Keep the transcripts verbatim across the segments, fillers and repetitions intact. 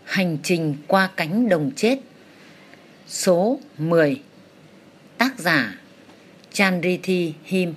Hành trình qua cánh đồng chết. Số mười. Tác giả Chandrithi Him.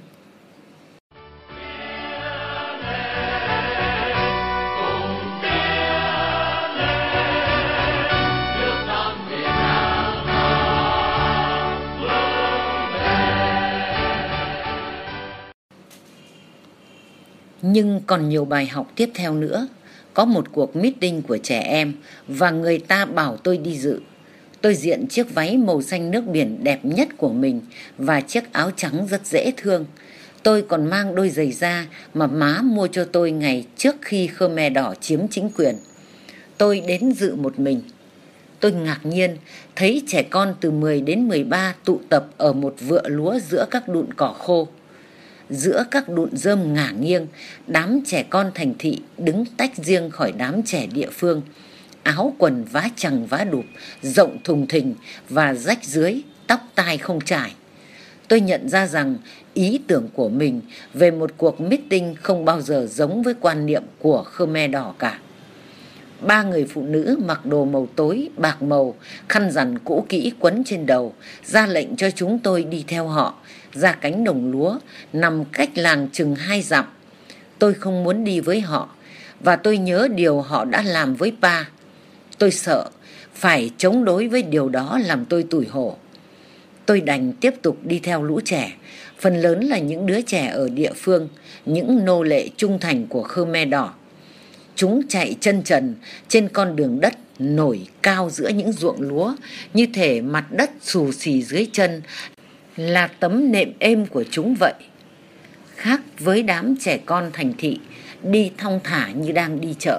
Nhưng còn nhiều bài học tiếp theo nữa. Có một cuộc meeting của trẻ em và người ta bảo tôi đi dự. Tôi diện chiếc váy màu xanh nước biển đẹp nhất của mình và chiếc áo trắng rất dễ thương. Tôi còn mang đôi giày da mà má mua cho tôi ngày trước khi Khmer Đỏ chiếm chính quyền. Tôi đến dự một mình. Tôi ngạc nhiên thấy trẻ con từ mười đến mười ba tụ tập ở một vựa lúa giữa các đụn cỏ khô. Giữa các đụn rơm ngả nghiêng, đám trẻ con thành thị đứng tách riêng khỏi đám trẻ địa phương. Áo quần vá chằng vá đụp, rộng thùng thình và rách dưới, tóc tai không trải. Tôi nhận ra rằng ý tưởng của mình về một cuộc meeting không bao giờ giống với quan niệm của Khmer Đỏ cả. Ba người phụ nữ mặc đồ màu tối, bạc màu, khăn rằn cũ kỹ quấn trên đầu, ra lệnh cho chúng tôi đi theo họ ra cánh đồng lúa nằm cách làng chừng hai dặm. Tôi không muốn đi với họ, và tôi nhớ điều họ đã làm với Pa. Tôi sợ phải chống đối với điều đó làm tôi tủi hổ. Tôi đành tiếp tục đi theo lũ trẻ, phần lớn là những đứa trẻ ở địa phương, những nô lệ trung thành của Khmer Đỏ. Chúng chạy chân trần trên con đường đất nổi cao giữa những ruộng lúa, như thể mặt đất xù xì dưới chân là tấm nệm êm của chúng vậy. Khác với đám trẻ con thành thị đi thong thả như đang đi chợ.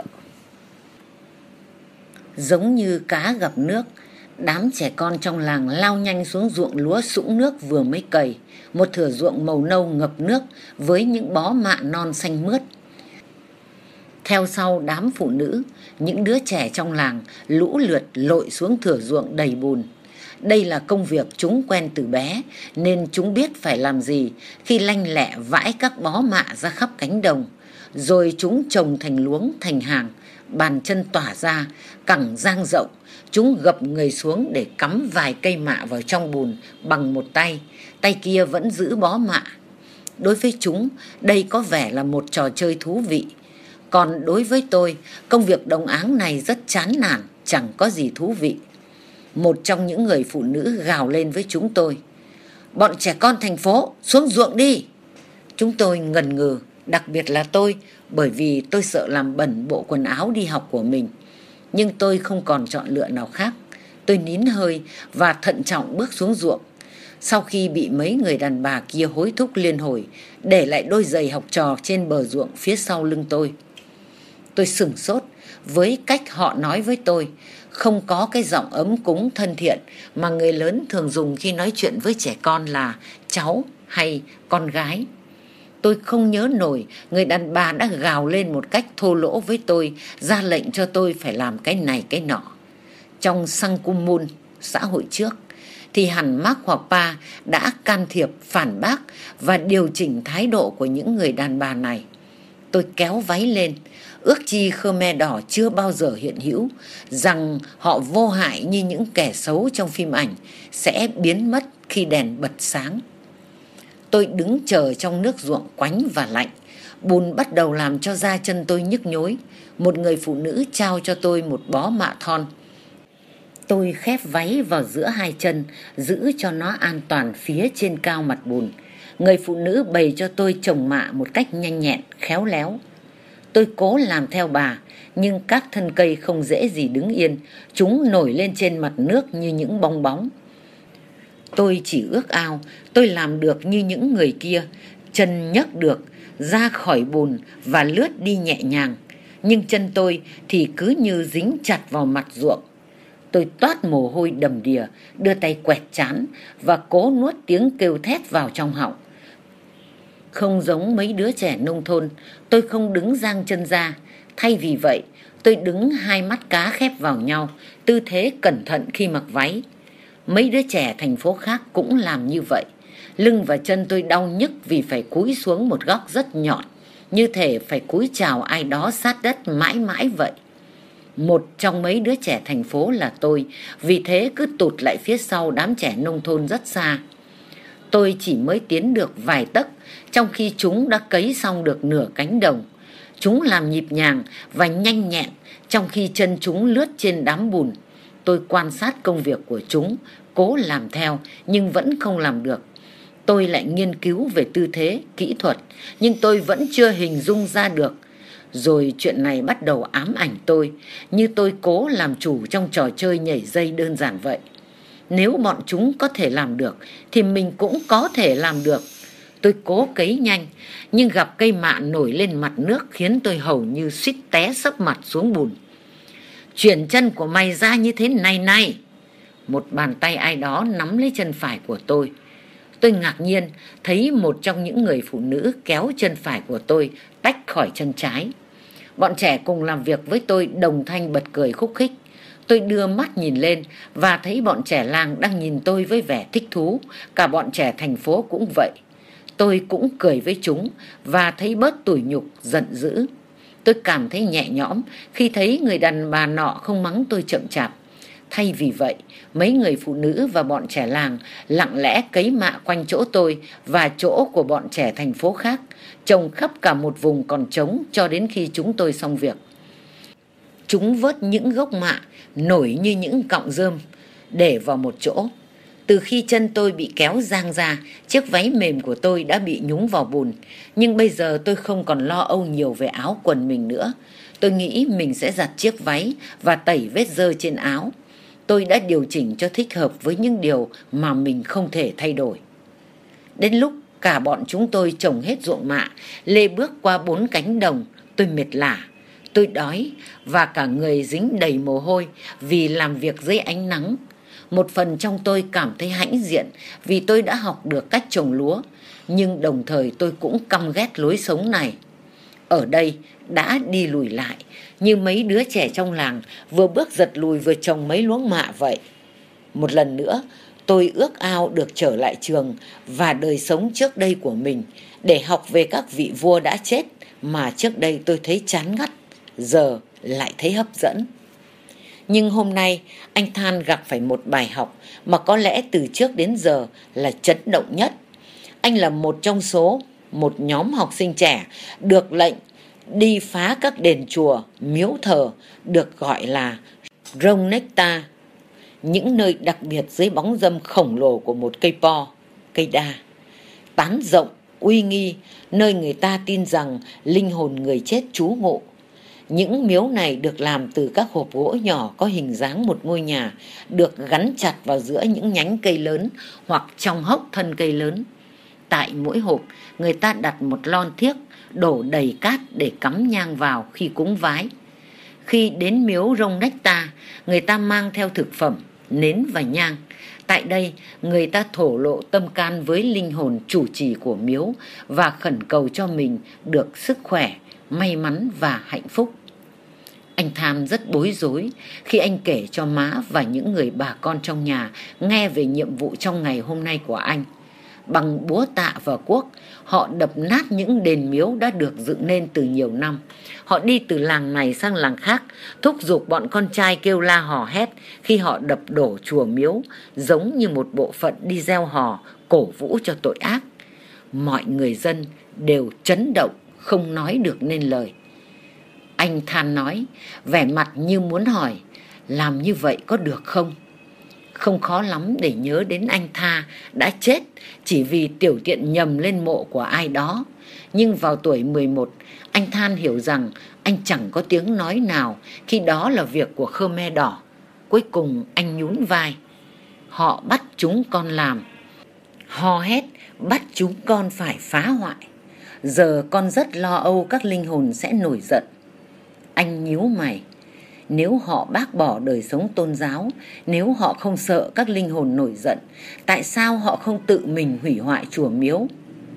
Giống như cá gặp nước, đám trẻ con trong làng lao nhanh xuống ruộng lúa sũng nước vừa mới cày, một thửa ruộng màu nâu ngập nước với những bó mạ non xanh mướt. Theo sau đám phụ nữ, những đứa trẻ trong làng lũ lượt lội xuống thửa ruộng đầy bùn. Đây là công việc chúng quen từ bé, nên chúng biết phải làm gì khi lanh lẹ vãi các bó mạ ra khắp cánh đồng. Rồi chúng trồng thành luống, thành hàng, bàn chân tỏa ra, cẳng dang rộng. Chúng gập người xuống để cắm vài cây mạ vào trong bùn bằng một tay, tay kia vẫn giữ bó mạ. Đối với chúng, đây có vẻ là một trò chơi thú vị. Còn đối với tôi, công việc đồng áng này rất chán nản, chẳng có gì thú vị. Một trong những người phụ nữ gào lên với chúng tôi: "Bọn trẻ con thành phố, xuống ruộng đi!" Chúng tôi ngần ngừ, đặc biệt là tôi, bởi vì tôi sợ làm bẩn bộ quần áo đi học của mình. Nhưng tôi không còn chọn lựa nào khác. Tôi nín hơi và thận trọng bước xuống ruộng. Sau khi bị mấy người đàn bà kia hối thúc liên hồi, để lại đôi giày học trò trên bờ ruộng phía sau lưng tôi. Tôi sửng sốt với cách họ nói với tôi, không có cái giọng ấm cúng thân thiện mà người lớn thường dùng khi nói chuyện với trẻ con là cháu hay con gái. Tôi không nhớ nổi người đàn bà đã gào lên một cách thô lỗ với tôi, ra lệnh cho tôi phải làm cái này cái nọ. Trong Sangkumun, xã hội trước, thì hẳn Mark hoặc Pa đã can thiệp, phản bác và điều chỉnh thái độ của những người đàn bà này. Tôi kéo váy lên, ước chi Khmer Đỏ chưa bao giờ hiện hữu, rằng họ vô hại như những kẻ xấu trong phim ảnh, sẽ biến mất khi đèn bật sáng. Tôi đứng chờ trong nước ruộng quánh và lạnh. Bùn bắt đầu làm cho da chân tôi nhức nhối. Một người phụ nữ trao cho tôi một bó mạ thon. Tôi khép váy vào giữa hai chân, giữ cho nó an toàn phía trên cao mặt bùn. Người phụ nữ bày cho tôi trồng mạ một cách nhanh nhẹn, khéo léo. Tôi cố làm theo bà, nhưng các thân cây không dễ gì đứng yên. Chúng nổi lên trên mặt nước như những bong bóng. Tôi chỉ ước ao tôi làm được như những người kia, chân nhấc được ra khỏi bùn và lướt đi nhẹ nhàng. Nhưng chân tôi thì cứ như dính chặt vào mặt ruộng. Tôi toát mồ hôi đầm đìa, đưa tay quẹt trán và cố nuốt tiếng kêu thét vào trong họng. Không giống mấy đứa trẻ nông thôn, tôi không đứng dang chân ra. Thay vì vậy, tôi đứng hai mắt cá khép vào nhau, tư thế cẩn thận khi mặc váy. Mấy đứa trẻ thành phố khác cũng làm như vậy. Lưng và chân tôi đau nhức vì phải cúi xuống một góc rất nhọn, như thể phải cúi chào ai đó sát đất mãi mãi vậy. Một trong mấy đứa trẻ thành phố là tôi, vì thế cứ tụt lại phía sau đám trẻ nông thôn rất xa. Tôi chỉ mới tiến được vài tấc, trong khi chúng đã cấy xong được nửa cánh đồng. Chúng làm nhịp nhàng và nhanh nhẹn, trong khi chân chúng lướt trên đám bùn. Tôi quan sát công việc của chúng, cố làm theo nhưng vẫn không làm được. Tôi lại nghiên cứu về tư thế, kỹ thuật, nhưng tôi vẫn chưa hình dung ra được. Rồi chuyện này bắt đầu ám ảnh tôi, như tôi cố làm chủ trong trò chơi nhảy dây đơn giản vậy. Nếu bọn chúng có thể làm được, thì mình cũng có thể làm được. Tôi cố cấy nhanh, nhưng gặp cây mạ nổi lên mặt nước khiến tôi hầu như suýt té sấp mặt xuống bùn. Chuyển chân của mày ra như thế này này. Một bàn tay ai đó nắm lấy chân phải của tôi. Tôi ngạc nhiên thấy một trong những người phụ nữ kéo chân phải của tôi tách khỏi chân trái. Bọn trẻ cùng làm việc với tôi đồng thanh bật cười khúc khích. Tôi đưa mắt nhìn lên và thấy bọn trẻ làng đang nhìn tôi với vẻ thích thú. Cả bọn trẻ thành phố cũng vậy. Tôi cũng cười với chúng và thấy bớt tủi nhục, giận dữ. Tôi cảm thấy nhẹ nhõm khi thấy người đàn bà nọ không mắng tôi chậm chạp. Thay vì vậy, mấy người phụ nữ và bọn trẻ làng lặng lẽ cấy mạ quanh chỗ tôi và chỗ của bọn trẻ thành phố khác, trồng khắp cả một vùng còn trống cho đến khi chúng tôi xong việc. Chúng vớt những gốc mạ nổi như những cọng rơm để vào một chỗ. Từ khi chân tôi bị kéo giang ra, chiếc váy mềm của tôi đã bị nhúng vào bùn. Nhưng bây giờ tôi không còn lo âu nhiều về áo quần mình nữa. Tôi nghĩ mình sẽ giặt chiếc váy và tẩy vết dơ trên áo. Tôi đã điều chỉnh cho thích hợp với những điều mà mình không thể thay đổi. Đến lúc cả bọn chúng tôi trồng hết ruộng mạ, lê bước qua bốn cánh đồng, tôi mệt lả. Tôi đói và cả người dính đầy mồ hôi vì làm việc dưới ánh nắng. Một phần trong tôi cảm thấy hãnh diện vì tôi đã học được cách trồng lúa, nhưng đồng thời tôi cũng căm ghét lối sống này. Ở đây đã đi lùi lại, như mấy đứa trẻ trong làng vừa bước giật lùi vừa trồng mấy luống mạ vậy. Một lần nữa, tôi ước ao được trở lại trường và đời sống trước đây của mình để học về các vị vua đã chết mà trước đây tôi thấy chán ngắt, giờ lại thấy hấp dẫn. Nhưng hôm nay anh Than gặp phải một bài học mà có lẽ từ trước đến giờ là chấn động nhất. Anh là một trong số một nhóm học sinh trẻ được lệnh đi phá các đền chùa, miếu thờ được gọi là Rông Nectar, những nơi đặc biệt dưới bóng râm khổng lồ của một cây po, cây đa, tán rộng, uy nghi, nơi người ta tin rằng linh hồn người chết trú ngụ. Những miếu này được làm từ các hộp gỗ nhỏ có hình dáng một ngôi nhà, được gắn chặt vào giữa những nhánh cây lớn hoặc trong hốc thân cây lớn. Tại mỗi hộp, người ta đặt một lon thiếc, đổ đầy cát để cắm nhang vào khi cúng vái. Khi đến miếu Rông Nectar, người ta mang theo thực phẩm, nến và nhang. Tại đây, người ta thổ lộ tâm can với linh hồn chủ trì của miếu và khẩn cầu cho mình được sức khỏe, may mắn và hạnh phúc. Anh Tham rất bối rối khi anh kể cho má và những người bà con trong nhà nghe về nhiệm vụ trong ngày hôm nay của anh. Bằng búa tạ và cuốc, họ đập nát những đền miếu đã được dựng nên từ nhiều năm. Họ đi từ làng này sang làng khác, thúc giục bọn con trai kêu la hò hét khi họ đập đổ chùa miếu, giống như một bộ phận đi gieo hò, cổ vũ cho tội ác. Mọi người dân đều chấn động, không nói được nên lời. Anh Than nói, vẻ mặt như muốn hỏi, làm như vậy có được không? Không khó lắm để nhớ đến anh Tha đã chết chỉ vì tiểu tiện nhầm lên mộ của ai đó. Nhưng vào tuổi mười một, anh Than hiểu rằng anh chẳng có tiếng nói nào khi đó là việc của Khmer Đỏ. Cuối cùng anh nhún vai. Họ bắt chúng con làm. Hò hét bắt chúng con phải phá hoại. Giờ con rất lo âu các linh hồn sẽ nổi giận. Anh nhíu mày. Nếu họ bác bỏ đời sống tôn giáo, nếu họ không sợ các linh hồn nổi giận, tại sao họ không tự mình hủy hoại chùa miếu?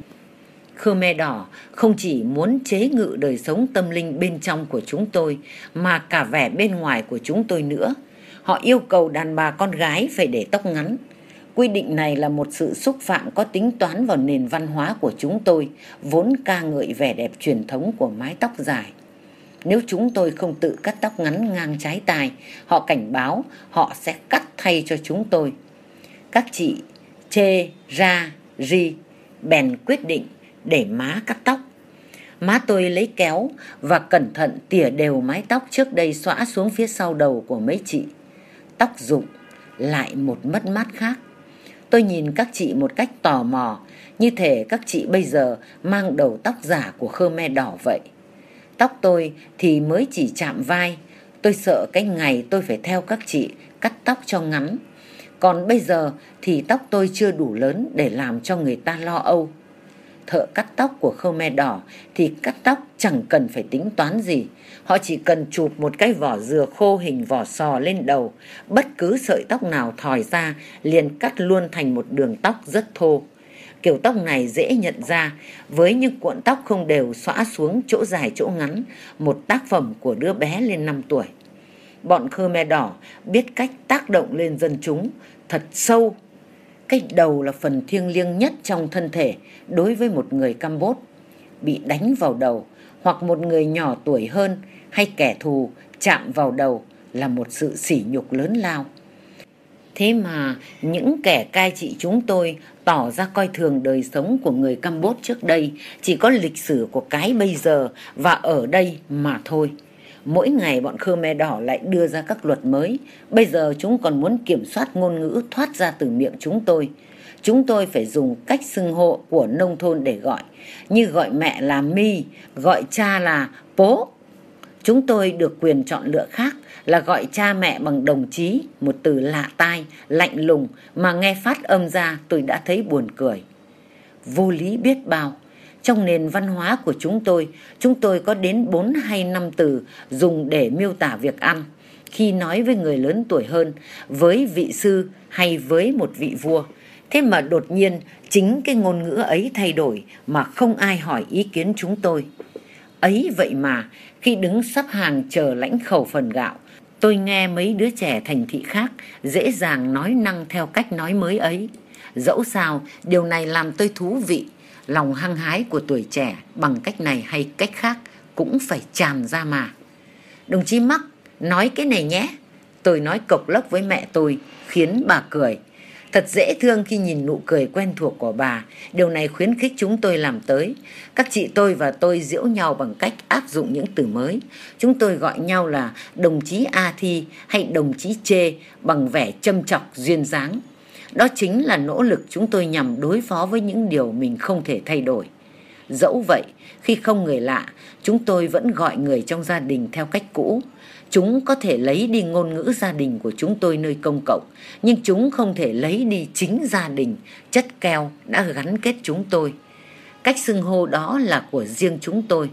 Khmer Đỏ không chỉ muốn chế ngự đời sống tâm linh bên trong của chúng tôi, mà cả vẻ bên ngoài của chúng tôi nữa. Họ yêu cầu đàn bà con gái phải để tóc ngắn. Quy định này là một sự xúc phạm có tính toán vào nền văn hóa của chúng tôi, vốn ca ngợi vẻ đẹp truyền thống của mái tóc dài. Nếu chúng tôi không tự cắt tóc ngắn ngang trái tai, họ cảnh báo họ sẽ cắt thay cho chúng tôi. Các chị chê, ra, ri bèn quyết định để má cắt tóc. Má tôi lấy kéo và cẩn thận tỉa đều mái tóc trước đây xõa xuống phía sau đầu của mấy chị. Tóc rụng, lại một mất mát khác. Tôi nhìn các chị một cách tò mò, như thể các chị bây giờ mang đầu tóc giả của Khmer Đỏ vậy. Tóc tôi thì mới chỉ chạm vai. Tôi sợ cái ngày tôi phải theo các chị cắt tóc cho ngắn. Còn bây giờ thì tóc tôi chưa đủ lớn để làm cho người ta lo âu. Thợ cắt tóc của Khmer Đỏ thì cắt tóc chẳng cần phải tính toán gì. Họ chỉ cần chụp một cái vỏ dừa khô hình vỏ sò lên đầu. Bất cứ sợi tóc nào thòi ra liền cắt luôn thành một đường tóc rất thô. Kiểu tóc này dễ nhận ra với những cuộn tóc không đều xõa xuống chỗ dài chỗ ngắn, một tác phẩm của đứa bé lên năm tuổi. Bọn Khmer Đỏ biết cách tác động lên dân chúng thật sâu. Cái đầu là phần thiêng liêng nhất trong thân thể đối với một người Campuchia. Bị đánh vào đầu hoặc một người nhỏ tuổi hơn hay kẻ thù chạm vào đầu là một sự sỉ nhục lớn lao. Thế mà những kẻ cai trị chúng tôi tỏ ra coi thường đời sống của người Campuchia trước đây chỉ có lịch sử của cái bây giờ và ở đây mà thôi. Mỗi ngày bọn Khmer Đỏ lại đưa ra các luật mới. Bây giờ chúng còn muốn kiểm soát ngôn ngữ thoát ra từ miệng chúng tôi. Chúng tôi phải dùng cách xưng hô của nông thôn để gọi, như gọi mẹ là mi, gọi cha là bố. Chúng tôi được quyền chọn lựa khác là gọi cha mẹ bằng đồng chí, một từ lạ tai, lạnh lùng mà nghe phát âm ra tôi đã thấy buồn cười. Vô lý biết bao. Trong nền văn hóa của chúng tôi, chúng tôi có đến bốn hay năm từ dùng để miêu tả việc ăn. Khi nói với người lớn tuổi hơn, với vị sư hay với một vị vua. Thế mà đột nhiên chính cái ngôn ngữ ấy thay đổi mà không ai hỏi ý kiến chúng tôi. Ấy vậy mà khi đứng sắp hàng chờ lãnh khẩu phần gạo, tôi nghe mấy đứa trẻ thành thị khác dễ dàng nói năng theo cách nói mới ấy. Dẫu sao điều này làm tôi thú vị. Lòng hăng hái của tuổi trẻ bằng cách này hay cách khác cũng phải tràn ra mà. Đồng chí Mắc, nói cái này nhé. Tôi nói cộc lốc với mẹ tôi, khiến bà cười. Thật dễ thương khi nhìn nụ cười quen thuộc của bà. Điều này khuyến khích chúng tôi làm tới. Các chị tôi và tôi giễu nhau bằng cách áp dụng những từ mới. Chúng tôi gọi nhau là đồng chí A Thi hay đồng chí Chê bằng vẻ châm chọc duyên dáng. Đó chính là nỗ lực chúng tôi nhằm đối phó với những điều mình không thể thay đổi. Dẫu vậy, khi không người lạ, chúng tôi vẫn gọi người trong gia đình theo cách cũ. Chúng có thể lấy đi ngôn ngữ gia đình của chúng tôi nơi công cộng, nhưng chúng không thể lấy đi chính gia đình, chất keo đã gắn kết chúng tôi. Cách xưng hô đó là của riêng chúng tôi.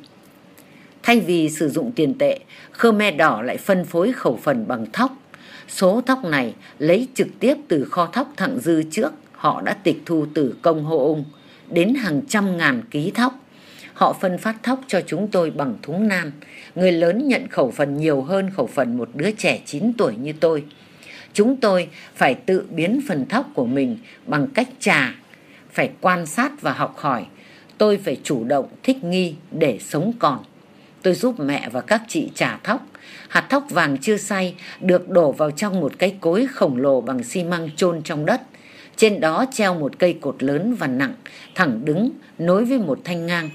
Thay vì sử dụng tiền tệ, Khmer Đỏ lại phân phối khẩu phần bằng thóc. Số thóc này lấy trực tiếp từ kho thóc thặng dư trước họ đã tịch thu từ công Hô Ung, đến hàng trăm ngàn ký thóc. Họ phân phát thóc cho chúng tôi bằng thúng nan. Người lớn nhận khẩu phần nhiều hơn khẩu phần một đứa trẻ chín tuổi như tôi. Chúng tôi phải tự biến phần thóc của mình bằng cách trà, phải quan sát và học hỏi. Tôi phải chủ động thích nghi để sống còn. Tôi giúp mẹ và các chị trà thóc. Hạt thóc vàng chưa xay được đổ vào trong một cái cối khổng lồ bằng xi măng chôn trong đất. Trên đó treo một cây cột lớn và nặng, thẳng đứng, nối với một thanh ngang.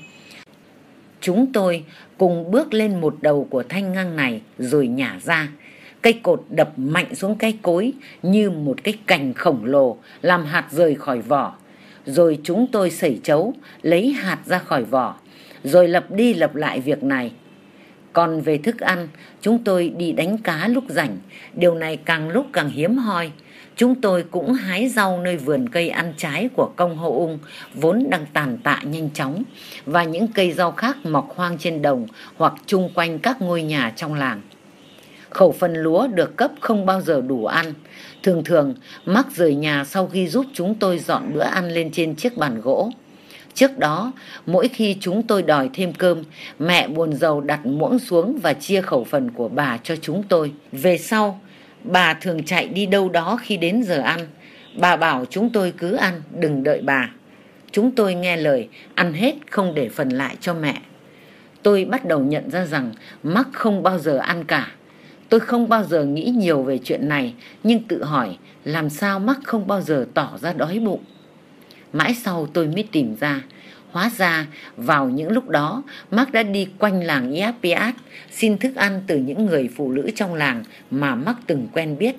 Chúng tôi cùng bước lên một đầu của thanh ngang này rồi nhả ra. Cây cột đập mạnh xuống cái cối như một cái cành khổng lồ, làm hạt rời khỏi vỏ. Rồi chúng tôi sẩy trấu, lấy hạt ra khỏi vỏ, rồi lặp đi lặp lại việc này. Còn về thức ăn, chúng tôi đi đánh cá lúc rảnh. Điều này càng lúc càng hiếm hoi. Chúng tôi cũng hái rau nơi vườn cây ăn trái của công Hô Ung, vốn đang tàn tạ nhanh chóng, và những cây rau khác mọc hoang trên đồng hoặc chung quanh các ngôi nhà trong làng. Khẩu phần lúa được cấp không bao giờ đủ ăn. Thường thường, Mắc rời nhà sau khi giúp chúng tôi dọn bữa ăn lên trên chiếc bàn gỗ. Trước đó, mỗi khi chúng tôi đòi thêm cơm, mẹ buồn rầu đặt muỗng xuống và chia khẩu phần của bà cho chúng tôi. Về sau, bà thường chạy đi đâu đó khi đến giờ ăn. Bà bảo chúng tôi cứ ăn, đừng đợi bà. Chúng tôi nghe lời, ăn hết không để phần lại cho mẹ. Tôi bắt đầu nhận ra rằng Mark không bao giờ ăn cả. Tôi không bao giờ nghĩ nhiều về chuyện này, nhưng tự hỏi làm sao Mark không bao giờ tỏ ra đói bụng. Mãi sau tôi mới tìm ra, hóa ra vào những lúc đó Mark đã đi quanh làng Iapiat xin thức ăn từ những người phụ nữ trong làng mà Mark từng quen biết.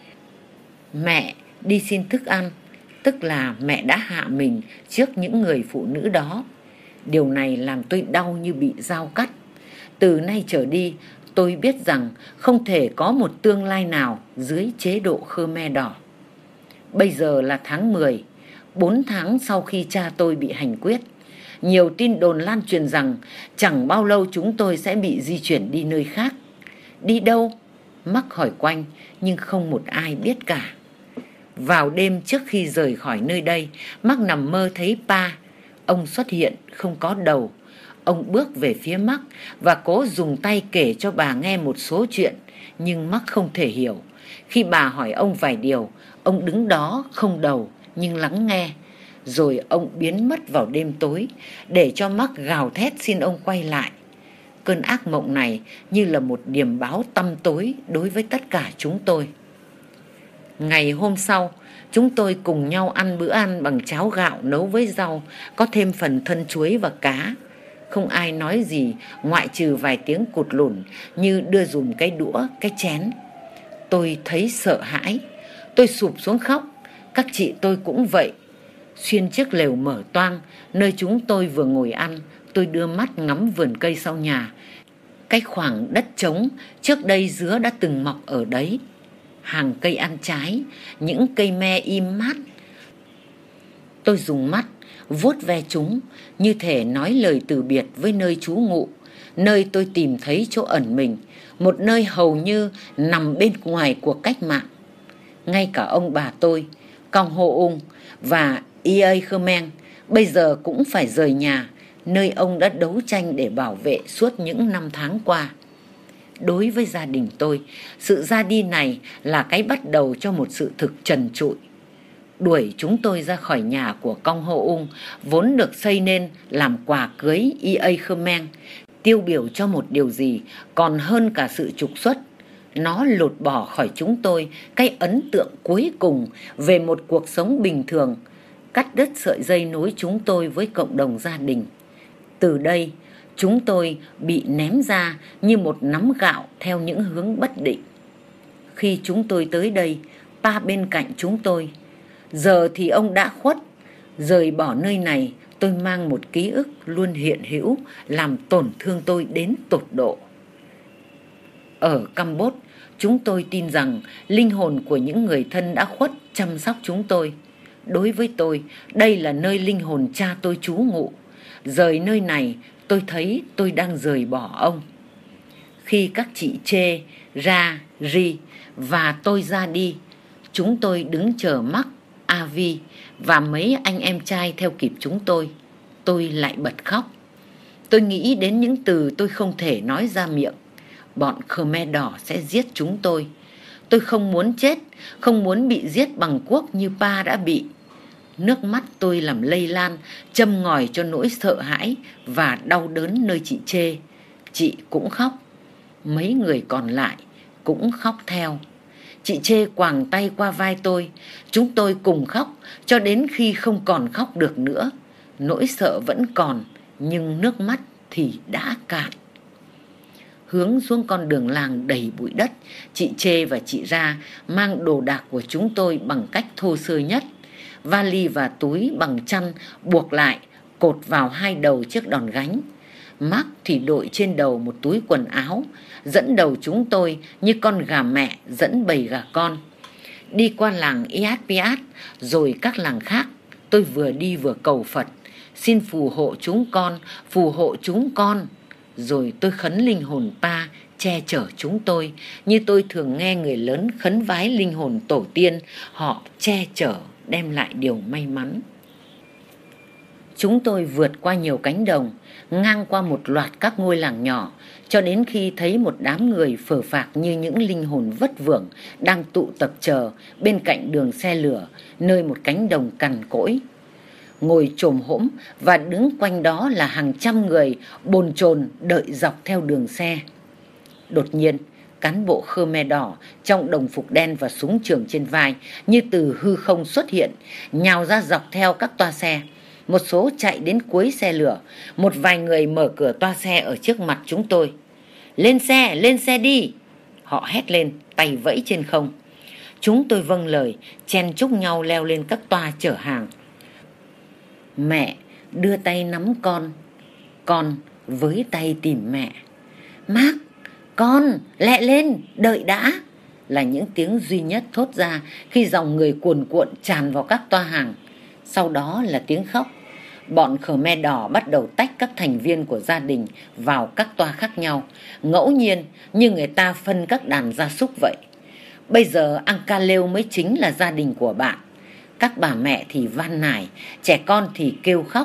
Mẹ đi xin thức ăn, tức là mẹ đã hạ mình trước những người phụ nữ đó. Điều này làm tôi đau như bị dao cắt. Từ nay trở đi, tôi biết rằng không thể có một tương lai nào dưới chế độ Khmer Đỏ. Bây giờ là tháng mười, bốn tháng sau khi cha tôi bị hành quyết. Nhiều tin đồn lan truyền rằng chẳng bao lâu chúng tôi sẽ bị di chuyển đi nơi khác. Đi đâu? Mark hỏi quanh, nhưng không một ai biết cả. Vào đêm trước khi rời khỏi nơi đây, Mark nằm mơ thấy Pa. Ông xuất hiện không có đầu. Ông bước về phía Mark và cố dùng tay kể cho bà nghe một số chuyện, nhưng Mark không thể hiểu. Khi bà hỏi ông vài điều, ông đứng đó không đầu nhưng lắng nghe. Rồi ông biến mất vào đêm tối, để cho Mark gào thét xin ông quay lại. Cơn ác mộng này như là một điềm báo tăm tối đối với tất cả chúng tôi. Ngày hôm sau, chúng tôi cùng nhau ăn bữa ăn bằng cháo gạo nấu với rau, có thêm phần thân chuối và cá. Không ai nói gì ngoại trừ vài tiếng cụt lủn như đưa dùm cái đũa, cái chén. Tôi thấy sợ hãi. Tôi sụp xuống khóc. Các chị tôi cũng vậy. Xuyên chiếc lều mở toang, nơi chúng tôi vừa ngồi ăn, tôi đưa mắt ngắm vườn cây sau nhà. Cái khoảng đất trống, trước đây dứa đã từng mọc ở đấy. Hàng cây ăn trái, những cây me im mát. Tôi dùng mắt vuốt ve chúng, như thể nói lời từ biệt với nơi trú ngụ, nơi tôi tìm thấy chỗ ẩn mình, một nơi hầu như nằm bên ngoài cuộc cách mạng. Ngay cả ông bà tôi, Kong Ho Ung và Ia Khmer bây giờ cũng phải rời nhà, nơi ông đã đấu tranh để bảo vệ suốt những năm tháng qua. Đối với gia đình tôi, sự ra đi này là cái bắt đầu cho một sự thực trần trụi. Đuổi chúng tôi ra khỏi nhà của Kong Ho Ung, vốn được xây nên làm quà cưới Ia Khmer, tiêu biểu cho một điều gì còn hơn cả sự trục xuất. Nó lột bỏ khỏi chúng tôi cái ấn tượng cuối cùng về một cuộc sống bình thường, cắt đứt sợi dây nối chúng tôi với cộng đồng gia đình. Từ đây, chúng tôi bị ném ra như một nắm gạo theo những hướng bất định. Khi chúng tôi tới đây, Pa bên cạnh chúng tôi. Giờ thì ông đã khuất. Rời bỏ nơi này, tôi mang một ký ức luôn hiện hữu, làm tổn thương tôi đến tột độ. Ở Campuchia, chúng tôi tin rằng linh hồn của những người thân đã khuất chăm sóc chúng tôi. Đối với tôi, đây là nơi linh hồn cha tôi trú ngụ. Rời nơi này, tôi thấy tôi đang rời bỏ ông. Khi các chị Chê, Ra, Ri và tôi ra đi, chúng tôi đứng chờ Mark, Avi và mấy anh em trai theo kịp chúng tôi. Tôi lại bật khóc. Tôi nghĩ đến những từ tôi không thể nói ra miệng. Bọn Khmer Đỏ sẽ giết chúng tôi. Tôi không muốn chết, không muốn bị giết bằng cuốc như Pa đã bị. Nước mắt tôi làm lây lan, châm ngòi cho nỗi sợ hãi và đau đớn nơi chị Chê. Chị cũng khóc. Mấy người còn lại cũng khóc theo. Chị Chê quàng tay qua vai tôi. Chúng tôi cùng khóc cho đến khi không còn khóc được nữa. Nỗi sợ vẫn còn, nhưng nước mắt thì đã cạn. Hướng xuống con đường làng đầy bụi đất, chị Chê và chị Ra mang đồ đạc của chúng tôi bằng cách thô sơ nhất. Vali và túi bằng chăn buộc lại, cột vào hai đầu chiếc đòn gánh. Mark thì đội trên đầu một túi quần áo, dẫn đầu chúng tôi như con gà mẹ dẫn bầy gà con. Đi qua làng Iapiat rồi các làng khác, tôi vừa đi vừa cầu Phật, xin phù hộ chúng con, phù hộ chúng con. Rồi tôi khấn linh hồn Pa che chở chúng tôi, như tôi thường nghe người lớn khấn vái linh hồn tổ tiên, họ che chở đem lại điều may mắn. Chúng tôi vượt qua nhiều cánh đồng, ngang qua một loạt các ngôi làng nhỏ, cho đến khi thấy một đám người phờ phạc như những linh hồn vất vưởng đang tụ tập chờ bên cạnh đường xe lửa, nơi một cánh đồng cằn cỗi. ngồi chồm hổm và đứng quanh đó là hàng trăm người bồn chồn đợi dọc theo đường xe. Đột nhiên, cán bộ Khmer Đỏ trong đồng phục đen và súng trường trên vai như từ hư không xuất hiện, nhào ra dọc theo các toa xe. Một số chạy đến cuối xe lửa, một vài người mở cửa toa xe ở trước mặt chúng tôi. "Lên xe, lên xe đi!" Họ hét lên, tay vẫy trên không. Chúng tôi vâng lời, chen chúc nhau leo lên các toa chở hàng. Mẹ đưa tay nắm con, con với tay tìm mẹ. "Mark, con, lẹ lên, đợi đã!" là những tiếng duy nhất thốt ra khi dòng người cuồn cuộn tràn vào các toa hàng. Sau đó là tiếng khóc. Bọn Khmer Đỏ bắt đầu tách các thành viên của gia đình vào các toa khác nhau, ngẫu nhiên như người ta phân các đàn gia súc vậy. Bây giờ Uncle mới chính là gia đình của bạn. Các bà mẹ thì van nài, trẻ con thì kêu khóc.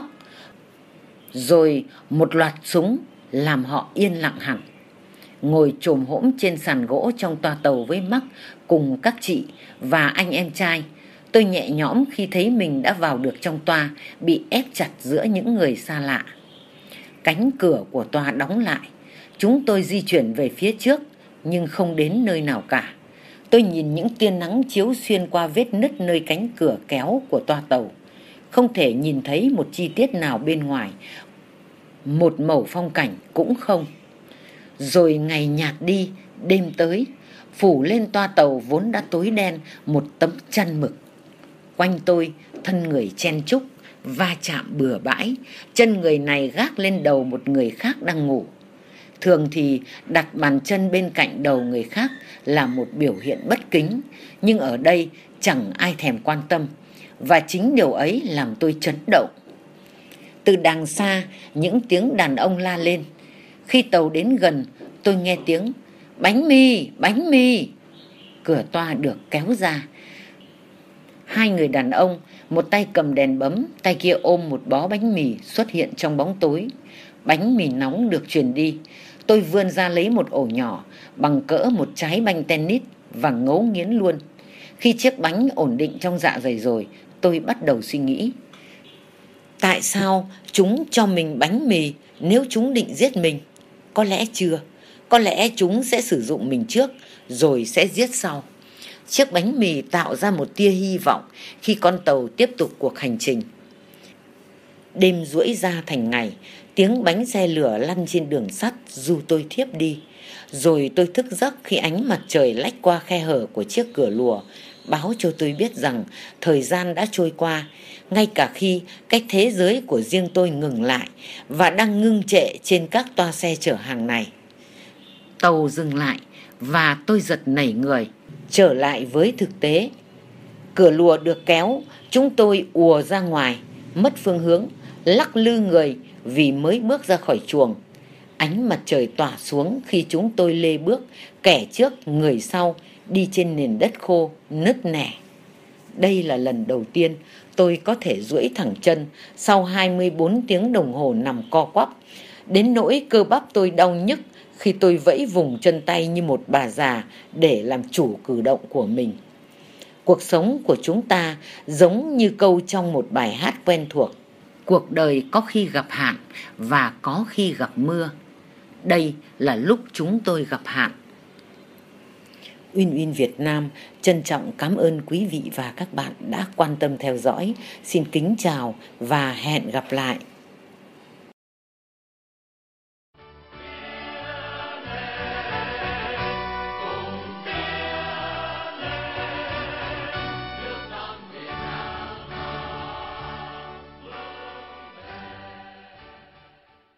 Rồi một loạt súng làm họ yên lặng hẳn. Ngồi chồm hổm trên sàn gỗ trong toa tàu với Mark cùng các chị và anh em trai, tôi nhẹ nhõm khi thấy mình đã vào được trong toa, bị ép chặt giữa những người xa lạ. Cánh cửa của toa đóng lại. Chúng tôi di chuyển về phía trước, nhưng không đến nơi nào cả. Tôi nhìn những tia nắng chiếu xuyên qua vết nứt nơi cánh cửa kéo của toa tàu. Không thể nhìn thấy một chi tiết nào bên ngoài. Một mẩu phong cảnh cũng không. Rồi ngày nhạt đi, đêm tới, phủ lên toa tàu vốn đã tối đen một tấm chăn mực. Quanh tôi, thân người chen chúc, va chạm bừa bãi, chân người này gác lên đầu một người khác đang ngủ. Thường thì đặt bàn chân bên cạnh đầu người khác là một biểu hiện bất kính, nhưng ở đây chẳng ai thèm quan tâm, và chính điều ấy làm tôi chấn động. Từ đằng xa, những tiếng đàn ông la lên. Khi tàu đến gần, tôi nghe tiếng "Bánh mì, bánh mì!" Cửa toa được kéo ra. Hai người đàn ông, một tay cầm đèn bấm, tay kia ôm một bó bánh mì xuất hiện trong bóng tối. Bánh mì nóng được truyền đi. Tôi vươn ra lấy một ổ nhỏ bằng cỡ một trái banh tennis và ngấu nghiến luôn. Khi chiếc bánh ổn định trong dạ dày rồi, tôi bắt đầu suy nghĩ. Tại sao chúng cho mình bánh mì nếu chúng định giết mình? Có lẽ chưa. Có lẽ chúng sẽ sử dụng mình trước rồi sẽ giết sau. Chiếc bánh mì tạo ra một tia hy vọng khi con tàu tiếp tục cuộc hành trình. Đêm duỗi ra thành ngày, tiếng bánh xe lửa lăn trên đường sắt dù tôi thiếp đi. Rồi tôi thức giấc khi ánh mặt trời lách qua khe hở của chiếc cửa lùa, báo cho tôi biết rằng thời gian đã trôi qua, ngay cả khi cái thế giới của riêng tôi ngừng lại và đang ngưng trệ trên các toa xe chở hàng này. Tàu dừng lại và tôi giật nảy người, trở lại với thực tế. Cửa lùa được kéo, chúng tôi ùa ra ngoài, mất phương hướng, lắc lư người vì mới bước ra khỏi chuồng. Ánh mặt trời tỏa xuống khi chúng tôi lê bước, kẻ trước người sau, đi trên nền đất khô, nứt nẻ. Đây là lần đầu tiên tôi có thể duỗi thẳng chân sau hai mươi bốn tiếng đồng hồ nằm co quắp, đến nỗi cơ bắp tôi đau nhức khi tôi vẫy vùng chân tay như một bà già để làm chủ cử động của mình. Cuộc sống của chúng ta giống như câu trong một bài hát quen thuộc. Cuộc đời có khi gặp hạn và có khi gặp mưa. Đây là lúc chúng tôi gặp hạn. Uyên Uyên Việt Nam trân trọng cảm ơn quý vị và các bạn đã quan tâm theo dõi. Xin kính chào và hẹn gặp lại.